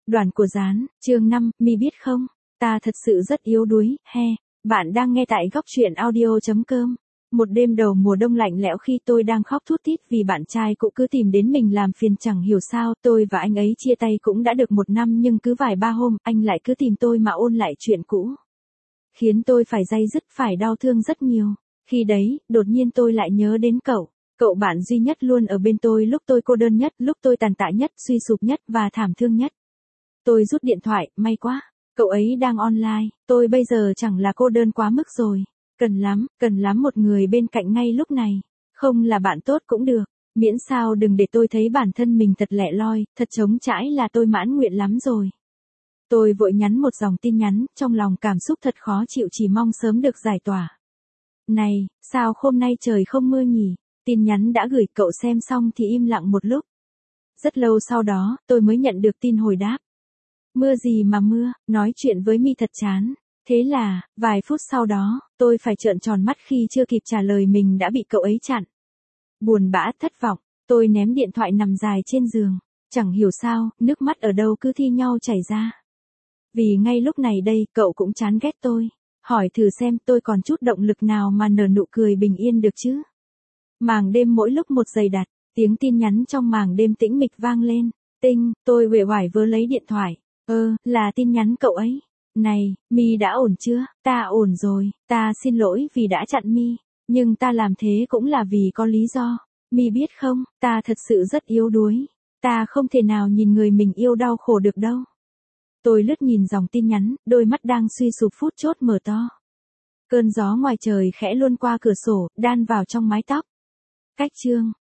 Đoàn của Gián, chương 5, mi biết không, ta thật sự rất yếu đuối, he. Bạn đang nghe tại góc truyện audio.com. Một đêm đầu mùa đông lạnh lẽo khi tôi đang khóc thút thít vì bạn trai cũ cứ tìm đến mình làm phiền chẳng hiểu sao, tôi và anh ấy chia tay cũng đã được 1 năm nhưng cứ vài ba hôm, anh lại cứ tìm tôi mà ôn lại chuyện cũ. Khiến tôi phải day dứt, phải đau thương rất nhiều. Khi đấy, đột nhiên tôi lại nhớ đến cậu. Cậu bạn duy nhất luôn ở bên tôi lúc tôi cô đơn nhất, lúc tôi tàn tạ nhất, suy sụp nhất và thảm thương nhất. Tôi rút điện thoại, may quá. Cậu ấy đang online, tôi bây giờ chẳng là cô đơn quá mức rồi. Cần lắm một người bên cạnh ngay lúc này. Không là bạn tốt cũng được, miễn sao đừng để tôi thấy bản thân mình thật lẻ loi, thật trống trải là tôi mãn nguyện lắm rồi. Tôi vội nhắn một dòng tin nhắn, trong lòng cảm xúc thật khó chịu chỉ mong sớm được giải tỏa. Này, sao hôm nay trời không mưa nhỉ? Tin nhắn đã gửi, cậu xem xong thì im lặng một lúc. Rất lâu sau đó, tôi mới nhận được tin hồi đáp. Mưa gì mà mưa, nói chuyện với mi thật chán. Thế là, vài phút sau đó, tôi phải trợn tròn mắt khi chưa kịp trả lời mình đã bị cậu ấy chặn. Buồn bã, thất vọng, tôi ném điện thoại nằm dài trên giường. Chẳng hiểu sao, nước mắt ở đâu cứ thi nhau chảy ra. Vì ngay lúc này đây, cậu cũng chán ghét tôi. Hỏi thử xem tôi còn chút động lực nào mà nở nụ cười bình yên được chứ. Màng đêm mỗi lúc một dày đặc, tiếng tin nhắn trong màng đêm tĩnh mịch vang lên. Tinh, tôi uể oải vớ lấy điện thoại. Là tin nhắn cậu ấy. Này, mi đã ổn chưa? Ta ổn rồi, ta xin lỗi vì đã chặn mi. Nhưng ta làm thế cũng là vì có lý do. Mi biết không, ta thật sự rất yếu đuối. Ta không thể nào nhìn người mình yêu đau khổ được đâu. Tôi lướt nhìn dòng tin nhắn, đôi mắt đang suy sụp phút chốt mở to. Cơn gió ngoài trời khẽ luôn qua cửa sổ, đan vào trong mái tóc. Cách chương